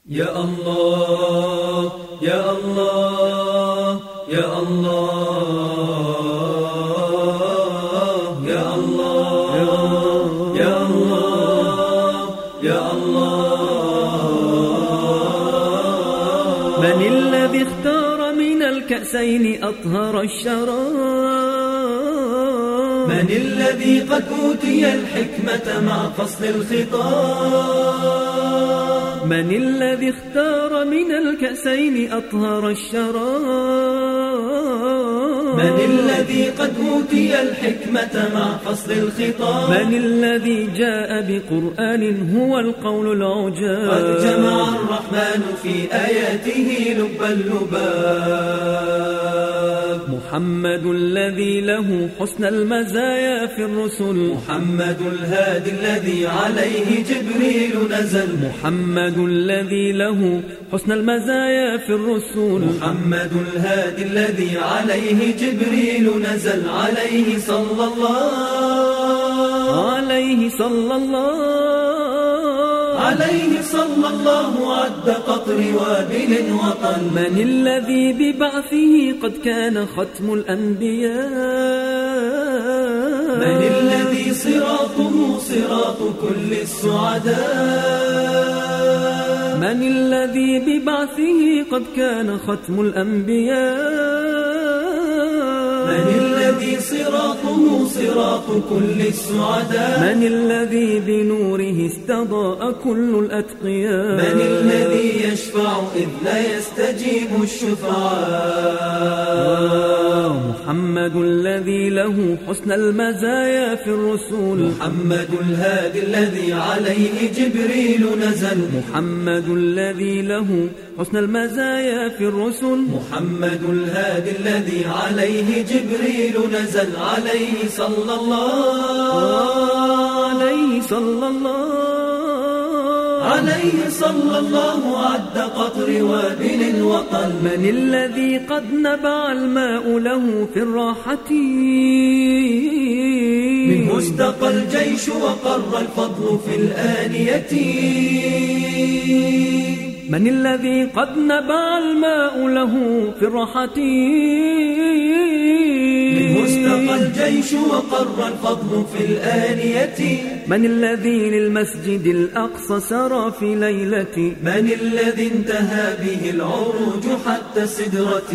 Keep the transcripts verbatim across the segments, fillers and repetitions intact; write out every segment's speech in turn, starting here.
يا الله يا الله يا الله يا الله يا الله يا الله. من الذي اختار من الكأسين أطهر الشراب؟ من الذي قد أوتي الحكمة مع فصل الخطاب؟ من الذي اختار من الكأسين أطهر الشراب؟ من الذي قد أوتي الحكمة مع فصل الخطاب؟ من الذي جاء بقرآن هو القول العجاب؟ قد جمع الرحمن في آياته لب اللباب. محمد الذي له حسن المزايا في الرسل، محمد الهادي الذي عليه جبريل نزل، محمد الذي له حسن المزايا في الرسل، محمد الهادي الذي عليه جبريل نزل، عليه صلى الله عليه صلى الله عليه صلى الله عد قطر وابل وطن. من الذي ببعثه قد كان ختم الأنبياء؟ من الذي صراطه صراط كل السعداء؟ من الذي ببعثه قد كان ختم الأنبياء؟ من الذي صراطه صراط كل السعداء؟ من الذي بنوره استضاء كل الأتقياء؟ من الذي يشفع إذ لا يستجيب الشفعاء؟ محمد الذي له حسن المزايا في الرسل، محمد الهادي الذي عليه جبريل نزل، محمد الذي له حسن المزايا في الرسل، محمد الهادي الذي عليه جبريل نزل، عليه صلى الله عليه صلى الله عليه صلى الله عد قطر وابل وطل. من الذي قد نبع الماء له في الراحة؟ منه استقى الجيش وقر الفضل في الآنية. من الذي قد نبع الماء له في الراحة؟ منه استقى الجيش وقر الفضل في الآنية. من الذي للمسجد الأقصى سرى في ليلة؟ من الذي انتهى به العروج حتى السدرة؟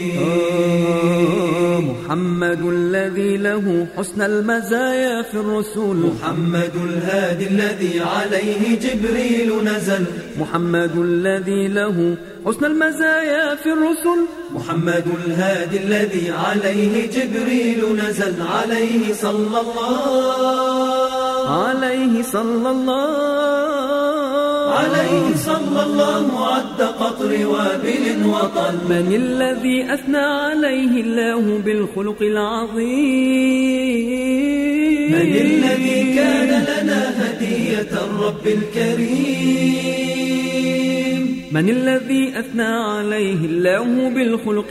آه محمد الذي له حسن المزايا في الرسل، محمد الهادي الذي عليه جبريل نزل، محمد الذي له حسن المزايا في الرسل، محمد الهادي الذي عليه جبريل نزل، عليه صلى الله عليه صلى الله عليه صلى الله عد قطر وابل وطل. من الذي أثنى عليه الله بالخلق العظيم؟ من الذي كان لنا هدية الرب الكريم؟ من الذي أثنى عليه الله بالخلق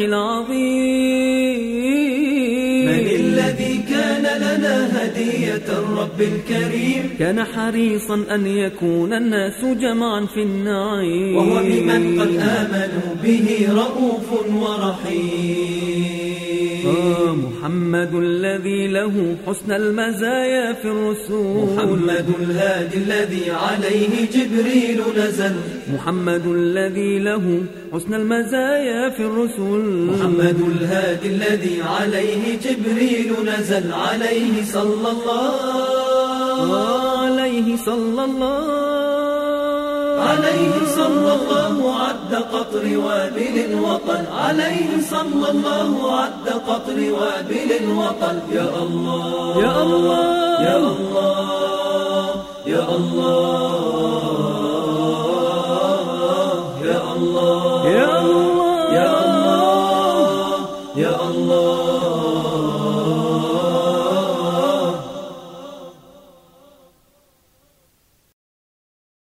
العظيم؟ من الذي كان لنا هدية الرب الكريم؟ كان حريصا أن يكون الناس جمعا في النعيم، وهو بمن قد آمنوا به رؤوف ورحيم. آه محمد الذي له حسن المزايا في الرسل، محمد الهادي الذي عليه جبريل نزل، محمد الذي له حسن المزايا في الرسل، محمد الهادي الذي عليه جبريل نزل، عليه صلى الله عليه صلى الله عليه صلى الله عد قطر وابل وطل، عليه صلى الله عد قطر وابل وطل. يا الله يا الله يا الله يا الله